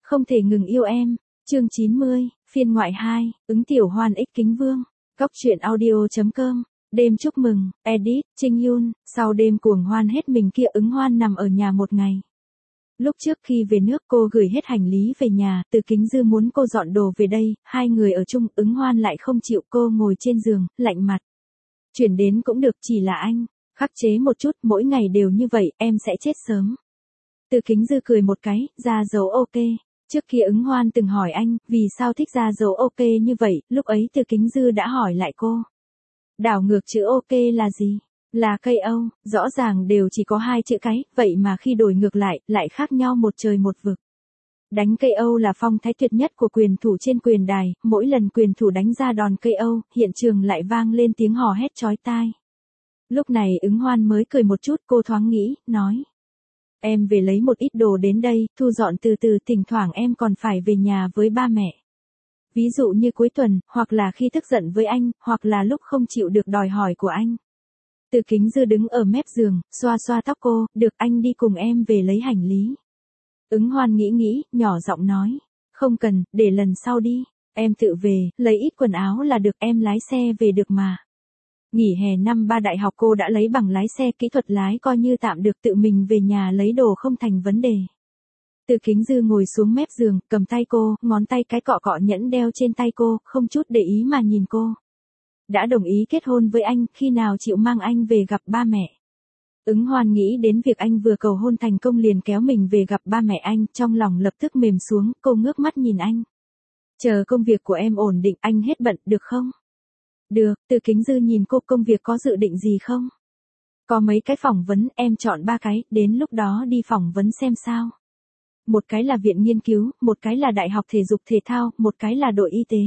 Không thể ngừng yêu em. Chương 90, phiên ngoại 2, ứng Tiểu Hoan ích Kính Vương. Góc truyện audio.com. Đêm chúc mừng, edit, Trinh Yun. Sau đêm cuồng hoan hết mình kia, Ứng Hoan nằm ở nhà một ngày. Lúc trước khi về nước cô gửi hết hành lý về nhà, Từ Kính Dư muốn cô dọn đồ về đây, hai người ở chung, Ứng Hoan lại không chịu, cô ngồi trên giường, lạnh mặt. Chuyển đến cũng được, chỉ là anh khắc chế một chút, mỗi ngày đều như vậy, em sẽ chết sớm. Từ Kính Dư cười một cái, ra dấu ok. Trước kia Ứng Hoan từng hỏi anh, vì sao thích ra dấu ok như vậy, lúc ấy Từ Kính Dư đã hỏi lại cô. Đảo ngược chữ ok là gì? Là cây Âu, rõ ràng đều chỉ có hai chữ cái, vậy mà khi đổi ngược lại khác nhau một trời một vực. Đánh cây Âu là phong thái tuyệt nhất của quyền thủ trên quyền đài, mỗi lần quyền thủ đánh ra đòn cây Âu, hiện trường lại vang lên tiếng hò hét chói tai. Lúc này Ứng Hoan mới cười một chút, cô thoáng nghĩ, nói. Em về lấy một ít đồ đến đây, thu dọn từ từ, thỉnh thoảng em còn phải về nhà với ba mẹ. Ví dụ như cuối tuần, hoặc là khi tức giận với anh, hoặc là lúc không chịu được đòi hỏi của anh. Từ Kính Dư đứng ở mép giường, xoa xoa tóc cô, được, anh đi cùng em về lấy hành lý. Ứng Hoan nghĩ, nhỏ giọng nói. Không cần, để lần sau đi. Em tự về, lấy ít quần áo là được, em lái xe về được mà. Nghỉ hè năm 3 đại học cô đã lấy bằng lái xe, kỹ thuật lái coi như tạm được, tự mình về nhà lấy đồ không thành vấn đề. Từ Kính Dư ngồi xuống mép giường, cầm tay cô, ngón tay cái cọ cọ nhẫn đeo trên tay cô, không chút để ý mà nhìn cô. Đã đồng ý kết hôn với anh, khi nào chịu mang anh về gặp ba mẹ? Ứng Hoan nghĩ đến việc anh vừa cầu hôn thành công liền kéo mình về gặp ba mẹ anh, trong lòng lập tức mềm xuống, cô ngước mắt nhìn anh. Chờ công việc của em ổn định, anh hết bận, được không? Được. Từ Kính Dư nhìn cô, công việc có dự định gì không? Có mấy cái phỏng vấn, em chọn 3 cái, đến lúc đó đi phỏng vấn xem sao. Một cái là viện nghiên cứu, một cái là đại học thể dục thể thao, một cái là đội y tế.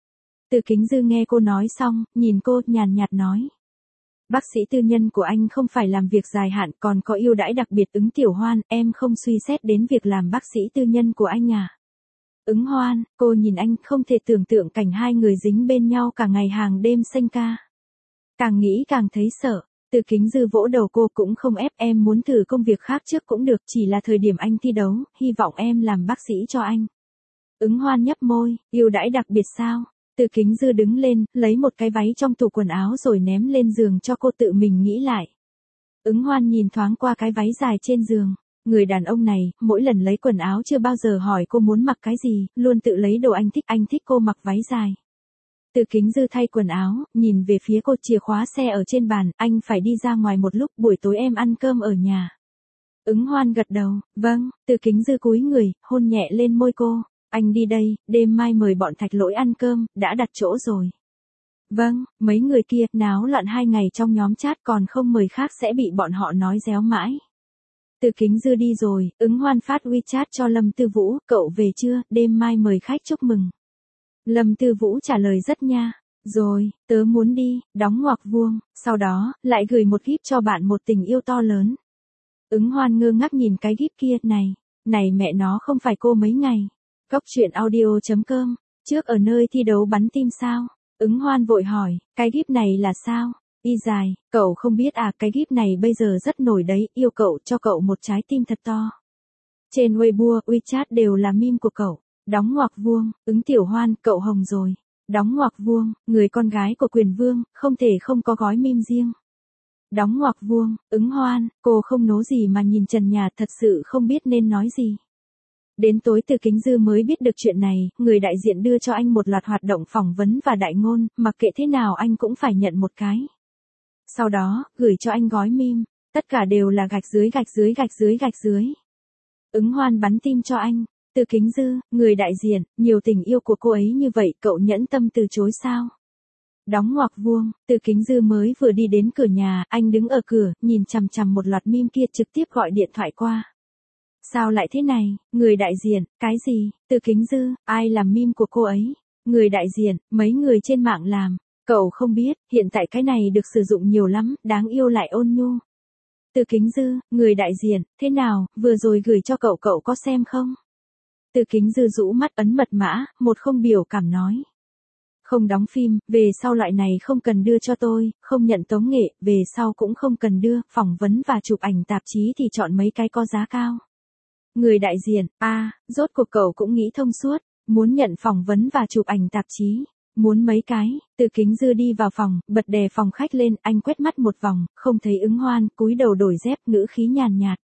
Từ Kính Dư nghe cô nói xong, nhìn cô, nhàn nhạt nói. Bác sĩ tư nhân của anh không phải làm việc dài hạn, còn có ưu đãi đặc biệt. Ứng Tiểu Hoan, em không suy xét đến việc làm bác sĩ tư nhân của anh à? Ứng Hoan, cô nhìn anh, không thể tưởng tượng cảnh hai người dính bên nhau cả ngày hàng đêm xanh ca. Càng nghĩ càng thấy sợ. Từ Kính Dư vỗ đầu cô, cũng không ép, em muốn thử công việc khác trước cũng được, chỉ là thời điểm anh thi đấu, hy vọng em làm bác sĩ cho anh. Ứng Hoan nhấp môi, ưu đãi đặc biệt sao? Từ Kính Dư đứng lên, lấy một cái váy trong tủ quần áo rồi ném lên giường cho cô tự mình nghĩ lại. Ứng Hoan nhìn thoáng qua cái váy dài trên giường. Người đàn ông này, mỗi lần lấy quần áo chưa bao giờ hỏi cô muốn mặc cái gì, luôn tự lấy đồ anh thích cô mặc váy dài. Từ Kính Dư thay quần áo, nhìn về phía cô, chìa khóa xe ở trên bàn, anh phải đi ra ngoài một lúc, buổi tối em ăn cơm ở nhà. Ứng Hoan gật đầu, vâng. Từ Kính Dư cúi người, hôn nhẹ lên môi cô. Anh đi đây, đêm mai mời bọn Thạch Lỗi ăn cơm, đã đặt chỗ rồi. Vâng. Mấy người kia, náo loạn 2 ngày trong nhóm chat, còn không mời khác sẽ bị bọn họ nói réo mãi. Từ Kính Dư đi rồi, Ứng Hoan phát WeChat cho Lâm Tư Vũ, cậu về chưa, đêm mai mời khách chúc mừng. Lâm Tư Vũ trả lời rất nha. Rồi, tớ muốn đi, đóng ngoặc vuông, sau đó, lại gửi một gif cho bạn một tình yêu to lớn. Ứng Hoan ngơ ngác nhìn cái gif kia, này mẹ nó không phải cô mấy ngày. Góc truyện audio.com, trước ở nơi thi đấu bắn tim sao? Ứng Hoan vội hỏi, cái gif này là sao? Y dài, cậu không biết à, cái gif này bây giờ rất nổi đấy, yêu cậu, cho cậu một trái tim thật to. Trên Weibo, WeChat đều là meme của cậu. Đóng ngoặc vuông, Ứng Tiểu Hoan, cậu hồng rồi. Đóng ngoặc vuông, người con gái của Quyền Vương, không thể không có gói meme riêng. Đóng ngoặc vuông, Ứng Hoan, cô không nố gì mà nhìn trần nhà, thật sự không biết nên nói gì. Đến tối Từ Kính Dư mới biết được chuyện này, người đại diện đưa cho anh một loạt hoạt động phỏng vấn và đại ngôn, mặc kệ thế nào anh cũng phải nhận một cái. Sau đó, gửi cho anh gói meme, tất cả đều là gạch dưới. Ứng Hoan bắn tim cho anh. Từ Kính Dư, người đại diện, nhiều tình yêu của cô ấy như vậy, cậu nhẫn tâm từ chối sao? Đóng ngoặc vuông, Từ Kính Dư mới vừa đi đến cửa nhà, anh đứng ở cửa, nhìn chằm chằm một loạt meme kia, trực tiếp gọi điện thoại qua. Sao lại thế này, người đại diện, cái gì? Từ Kính Dư, ai làm meme của cô ấy? Người đại diện, mấy người trên mạng làm. Cậu không biết, hiện tại cái này được sử dụng nhiều lắm, đáng yêu lại ôn nhu. Từ Kính Dư, người đại diện, thế nào, vừa rồi gửi cho cậu có xem không? Từ Kính Dư rũ mắt ấn mật mã, một không biểu cảm nói. Không đóng phim, về sau loại này không cần đưa cho tôi, không nhận tống nghệ, về sau cũng không cần đưa, phỏng vấn và chụp ảnh tạp chí thì chọn mấy cái có giá cao. Người đại diện, rốt cuộc cậu cũng nghĩ thông suốt, muốn nhận phỏng vấn và chụp ảnh tạp chí. Muốn mấy cái, Từ Kính Dư đi vào phòng, bật đè phòng khách lên, anh quét mắt một vòng, không thấy Ứng Hoan, cúi đầu đổi dép, ngữ khí nhàn nhạt.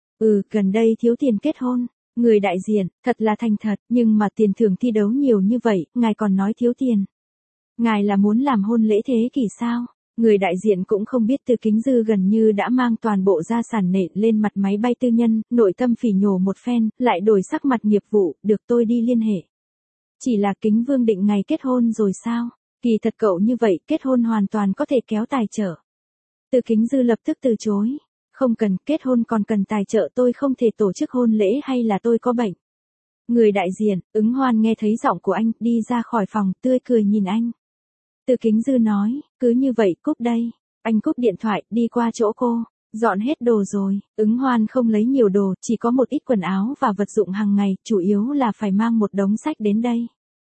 Gần đây thiếu tiền kết hôn. Người đại diện, thật là thành thật, nhưng mà tiền thưởng thi đấu nhiều như vậy, ngài còn nói thiếu tiền. Ngài là muốn làm hôn lễ thế kỷ sao? Người đại diện cũng không biết Từ Kính Dư gần như đã mang toàn bộ gia sản nện lên mặt máy bay tư nhân, nội tâm phỉ nhổ một phen, lại đổi sắc mặt nghiệp vụ, được tôi đi liên hệ. Chỉ là Kính Vương định ngày kết hôn rồi sao? Kỳ thật cậu như vậy, kết hôn hoàn toàn có thể kéo tài trợ. Từ Kính Dư lập tức từ chối. Không cần, kết hôn còn cần tài trợ, tôi không thể tổ chức hôn lễ hay là tôi có bệnh. Người đại diện, Ứng Hoan nghe thấy giọng của anh, đi ra khỏi phòng, tươi cười nhìn anh. Từ Kính Dư nói, cứ như vậy, cúp đây. Anh cúp điện thoại, đi qua chỗ cô. Dọn hết đồ rồi, Ứng Hoan không lấy nhiều đồ, chỉ có một ít quần áo và vật dụng hàng ngày, chủ yếu là phải mang một đống sách đến đây.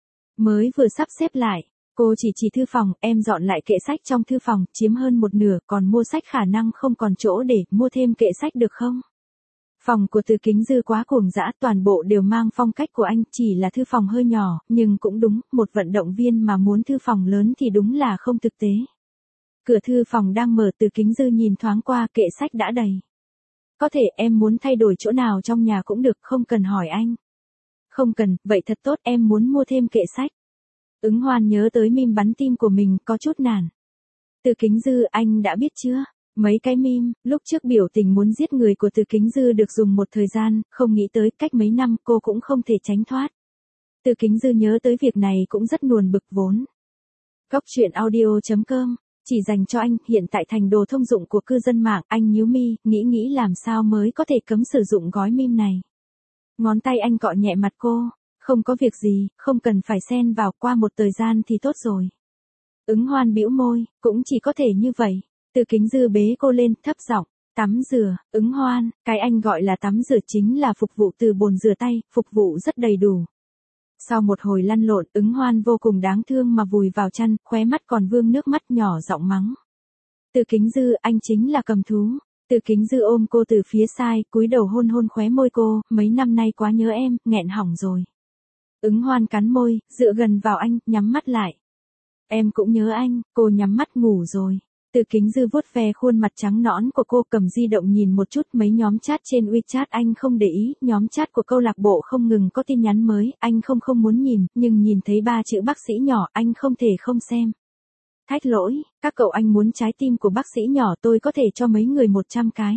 Mới vừa sắp xếp lại, cô chỉ thư phòng, em dọn lại kệ sách trong thư phòng, chiếm hơn một nửa, còn mua sách khả năng không còn chỗ để mua thêm kệ sách được không? Phòng của Từ Kính Dư quá cuồng dã, toàn bộ đều mang phong cách của anh, chỉ là thư phòng hơi nhỏ, nhưng cũng đúng, một vận động viên mà muốn thư phòng lớn thì đúng là không thực tế. Cửa thư phòng đang mở, Từ Kính Dư nhìn thoáng qua, kệ sách đã đầy. Có thể em muốn thay đổi chỗ nào trong nhà cũng được, không cần hỏi anh. Không cần, vậy thật tốt, em muốn mua thêm kệ sách. Ứng Hoan nhớ tới meme bắn tim của mình, có chút nản. Từ Kính Dư, anh đã biết chưa? Mấy cái meme, lúc trước biểu tình muốn giết người của Từ Kính Dư được dùng một thời gian, không nghĩ tới cách mấy năm cô cũng không thể tránh thoát. Từ Kính Dư nhớ tới việc này cũng rất nuồn bực vốn. Góc truyện audio.com, chỉ dành cho anh, hiện tại thành đồ thông dụng của cư dân mạng, anh nhíu mi, nghĩ làm sao mới có thể cấm sử dụng gói meme này. Ngón tay anh cọ nhẹ mặt cô, không có việc gì, không cần phải xen vào, qua một thời gian thì tốt rồi. Ứng Hoan bĩu môi, cũng chỉ có thể như vậy. Từ Kính Dư bế cô lên, thấp giọng, tắm rửa, Ứng Hoan, cái anh gọi là tắm rửa chính là phục vụ từ bồn rửa tay, phục vụ rất đầy đủ. Sau một hồi lăn lộn, Ứng Hoan vô cùng đáng thương mà vùi vào chăn, khóe mắt còn vương nước mắt, nhỏ giọng mắng. Từ Kính Dư, anh chính là cầm thú. Từ Kính Dư ôm cô từ phía sai, cúi đầu hôn khóe môi cô, mấy năm nay quá nhớ em, nghẹn hỏng rồi. Ứng Hoan cắn môi, dựa gần vào anh, nhắm mắt lại. Em cũng nhớ anh, cô nhắm mắt ngủ rồi. Từ Kính Dư vuốt ve khuôn mặt trắng nõn của cô, cầm di động nhìn một chút mấy nhóm chat trên WeChat anh không để ý, nhóm chat của câu lạc bộ không ngừng có tin nhắn mới, anh không muốn nhìn, nhưng nhìn thấy 3 chữ bác sĩ nhỏ, anh không thể không xem. Thách lỗi, các cậu anh muốn trái tim của bác sĩ nhỏ, tôi có thể cho mấy người 100 cái.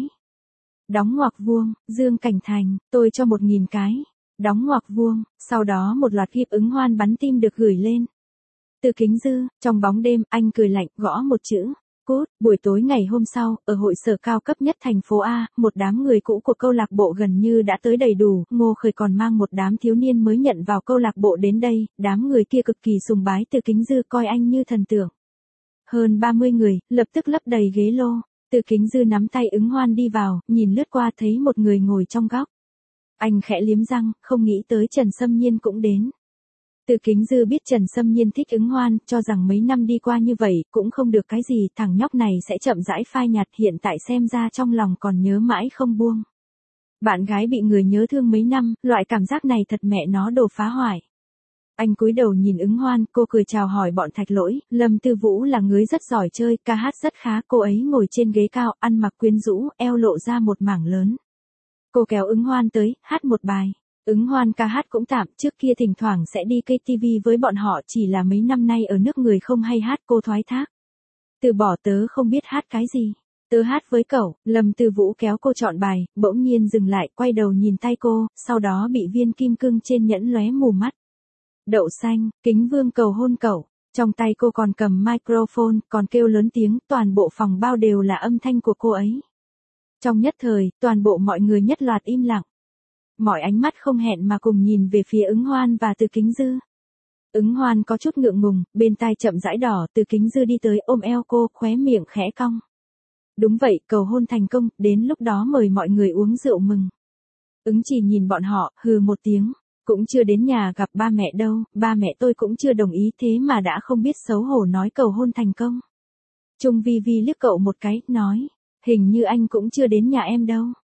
Đóng ngoặc vuông, Dương Cảnh Thành, tôi cho 1000 cái. Đóng ngoặc vuông, sau đó một loạt gif Ứng Hoan bắn tim được gửi lên. Từ Kính Dư, trong bóng đêm, anh cười lạnh, gõ một chữ. Cút, buổi tối ngày hôm sau, ở hội sở cao cấp nhất thành phố A, một đám người cũ của câu lạc bộ gần như đã tới đầy đủ, Ngô Khởi còn mang một đám thiếu niên mới nhận vào câu lạc bộ đến đây, đám người kia cực kỳ sùng bái Từ Kính Dư, coi anh như thần tượng. Hơn 30 người, lập tức lấp đầy ghế lô. Từ Kính Dư nắm tay Ứng Hoan đi vào, nhìn lướt qua thấy một người ngồi trong góc. Anh khẽ liếm răng, không nghĩ tới Trần Sâm Nhiên cũng đến. Từ Kính Dư biết Trần Sâm Nhiên thích Ứng Hoan, cho rằng mấy năm đi qua như vậy, cũng không được cái gì, thằng nhóc này sẽ chậm rãi phai nhạt, hiện tại xem ra trong lòng còn nhớ mãi không buông. Bạn gái bị người nhớ thương mấy năm, loại cảm giác này thật mẹ nó đồ phá hoại. Anh cúi đầu nhìn Ứng Hoan, cô cười chào hỏi bọn Thạch Lỗi, Lâm Tư Vũ là người rất giỏi chơi, ca hát rất khá, cô ấy ngồi trên ghế cao, ăn mặc quyến rũ, eo lộ ra một mảng lớn. Cô kéo Ứng Hoan tới, hát một bài. Ứng Hoan ca hát cũng tạm, trước kia thỉnh thoảng sẽ đi KTV với bọn họ, chỉ là mấy năm nay ở nước người không hay hát, cô thoái thác. Từ bỏ, tớ không biết hát cái gì. Tớ hát với cậu. Lâm Tư Vũ kéo cô chọn bài, bỗng nhiên dừng lại, quay đầu nhìn tay cô, sau đó bị viên kim cương trên nhẫn lóe mù mắt. Đậu xanh, Kính Vương cầu hôn cậu. Trong tay cô còn cầm microphone, còn kêu lớn tiếng, toàn bộ phòng bao đều là âm thanh của cô ấy. Trong nhất thời, toàn bộ mọi người nhất loạt im lặng. Mọi ánh mắt không hẹn mà cùng nhìn về phía Ứng Hoan và Từ Kính Dư. Ứng Hoan có chút ngượng ngùng, bên tai chậm rãi đỏ, Từ Kính Dư đi tới ôm eo cô, khóe miệng khẽ cong. Đúng vậy, cầu hôn thành công, đến lúc đó mời mọi người uống rượu mừng. Ứng chỉ nhìn bọn họ, hừ một tiếng. Cũng chưa đến nhà gặp ba mẹ đâu, ba mẹ tôi cũng chưa đồng ý, thế mà đã không biết xấu hổ nói cầu hôn thành công. Trung Vi Vi liếc cậu một cái, nói, hình như anh cũng chưa đến nhà em đâu.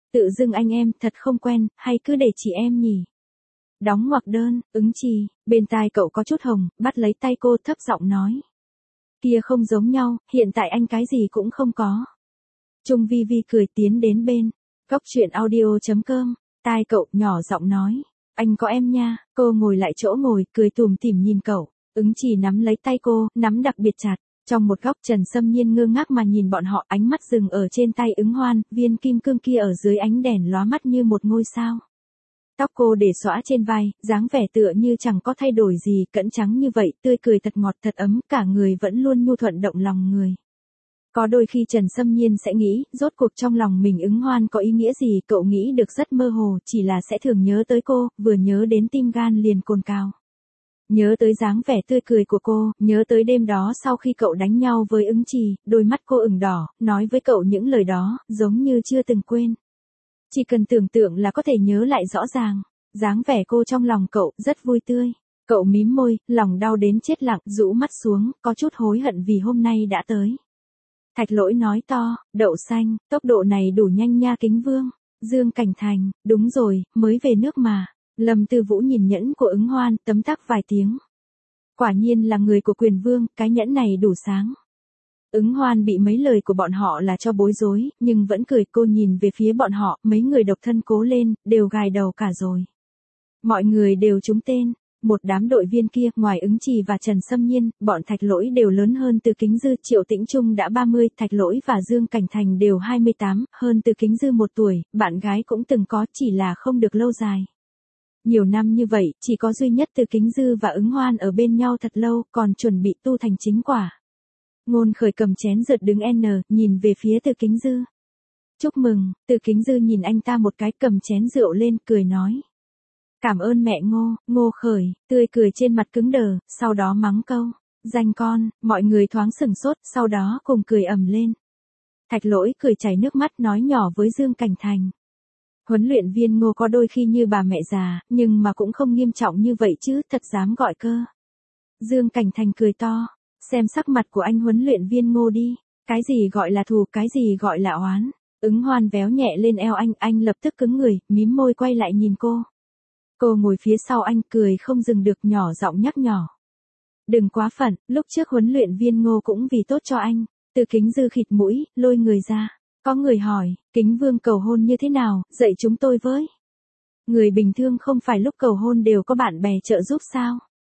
Tự dưng anh em thật không quen, hay cứ để chị em nhỉ? Đóng ngoặc đơn, ứng trì, bên tai cậu có chút hồng, bắt lấy tay cô thấp giọng nói. Kia không giống nhau, hiện tại anh cái gì cũng không có. Trung Vi Vi cười tiến đến bên. Góc chuyện audio.com, tai cậu nhỏ giọng nói. Anh có em nha, cô ngồi lại chỗ ngồi, cười tủm tỉm nhìn cậu. Ứng trì nắm lấy tay cô, nắm đặc biệt chặt. Trong một góc Trần Sâm Nhiên ngơ ngác mà nhìn bọn họ, ánh mắt dừng ở trên tay ứng hoan, viên kim cương kia ở dưới ánh đèn lóa mắt như một ngôi sao. Tóc cô để xõa trên vai, dáng vẻ tựa như chẳng có thay đổi gì, cẩn trắng như vậy, tươi cười thật ngọt thật ấm, cả người vẫn luôn nhu thuận động lòng người. Có đôi khi Trần Sâm Nhiên sẽ nghĩ, rốt cuộc trong lòng mình ứng hoan có ý nghĩa gì, cậu nghĩ được rất mơ hồ, chỉ là sẽ thường nhớ tới cô, vừa nhớ đến tim gan liền cồn cào. Nhớ tới dáng vẻ tươi cười của cô, nhớ tới đêm đó sau khi cậu đánh nhau với ứng trì, đôi mắt cô ửng đỏ, nói với cậu những lời đó, giống như chưa từng quên. Chỉ cần tưởng tượng là có thể nhớ lại rõ ràng, dáng vẻ cô trong lòng cậu rất vui tươi. Cậu mím môi, lòng đau đến chết lặng, rũ mắt xuống, có chút hối hận vì hôm nay đã tới. Thạch Lỗi nói to, đậu xanh, tốc độ này đủ nhanh nha Kính Vương. Dương Cảnh Thành, đúng rồi, mới về nước mà. Lâm Tư Vũ nhìn nhẫn của ứng hoan, tấm tắc vài tiếng. Quả nhiên là người của Quyền Vương, cái nhẫn này đủ sáng. Ứng hoan bị mấy lời của bọn họ là cho bối rối, nhưng vẫn cười. Cô nhìn về phía bọn họ, mấy người độc thân cố lên, đều gài đầu cả rồi. Mọi người đều trúng tên. Một đám đội viên kia, ngoài Ứng Trì và Trần Sâm Nhiên, bọn Thạch Lỗi đều lớn hơn Từ Kính Dư. Triệu Tĩnh Trung đã 30, Thạch Lỗi và Dương Cảnh Thành đều 28, hơn Từ Kính Dư 1 tuổi, bạn gái cũng từng có, chỉ là không được lâu dài. Nhiều năm như vậy, chỉ có duy nhất Từ Kính Dư và ứng hoan ở bên nhau thật lâu, còn chuẩn bị tu thành chính quả. Ngôn Khởi cầm chén rượt đứng nhìn về phía Từ Kính Dư. Chúc mừng. Từ Kính Dư nhìn anh ta một cái, cầm chén rượu lên, cười nói. Cảm ơn mẹ Ngô. Ngô Khởi, tươi cười trên mặt cứng đờ, sau đó mắng câu. Danh con. Mọi người thoáng sửng sốt, sau đó cùng cười ầm lên. Thạch Lỗi cười chảy nước mắt nói nhỏ với Dương Cảnh Thành. Huấn luyện viên Ngô có đôi khi như bà mẹ già, nhưng mà cũng không nghiêm trọng như vậy chứ, thật dám gọi cơ. Dương Cảnh Thành cười to. Xem sắc mặt của anh huấn luyện viên Ngô đi. Cái gì gọi là thù, cái gì gọi là oán. Ứng hoan véo nhẹ lên eo anh lập tức cứng người, mím môi quay lại nhìn cô. Cô ngồi phía sau anh cười không dừng được, nhỏ giọng nhắc nhở. Đừng quá phận, lúc trước huấn luyện viên Ngô cũng vì tốt cho anh. Từ Kính Dư khịt mũi, lôi người ra. Có người hỏi, Kính Vương cầu hôn như thế nào, dạy chúng tôi với. Người bình thường không phải lúc cầu hôn đều có bạn bè trợ giúp sao?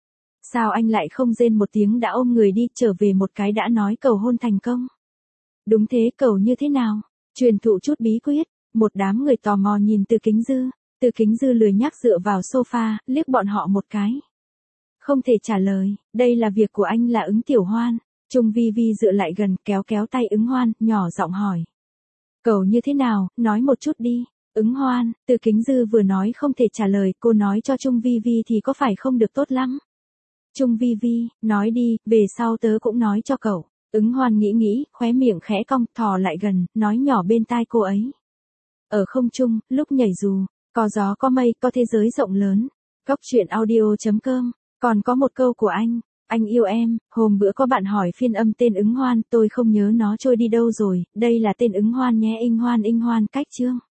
Sao anh lại không rên một tiếng đã ôm người đi, trở về một cái đã nói cầu hôn thành công? Đúng thế, cầu như thế nào? Truyền thụ chút bí quyết. Một đám người tò mò nhìn Từ Kính Dư. Từ Kính Dư lười nhác dựa vào sofa, liếc bọn họ một cái. Không thể trả lời, đây là việc của anh là Ứng Tiểu Hoan. Trung Vi Vi dựa lại gần, kéo kéo tay ứng hoan, nhỏ giọng hỏi. Cầu như thế nào, nói một chút đi. Ứng hoan, Từ Kính Dư vừa nói không thể trả lời, cô nói cho Trung Vi Vi thì có phải không được tốt lắm. Trung Vi Vi, nói đi, về sau tớ cũng nói cho cậu. Ứng hoan nghĩ, khóe miệng khẽ cong, thò lại gần, nói nhỏ bên tai cô ấy. Ở không trung, lúc nhảy dù, có gió có mây, có thế giới rộng lớn. Góc chuyện audio.com, còn có một câu của anh yêu em. Hôm bữa có bạn hỏi phiên âm tên ứng hoan, tôi không nhớ nó trôi đi đâu rồi, đây là tên ứng hoan nhé. Inh hoan cách chương.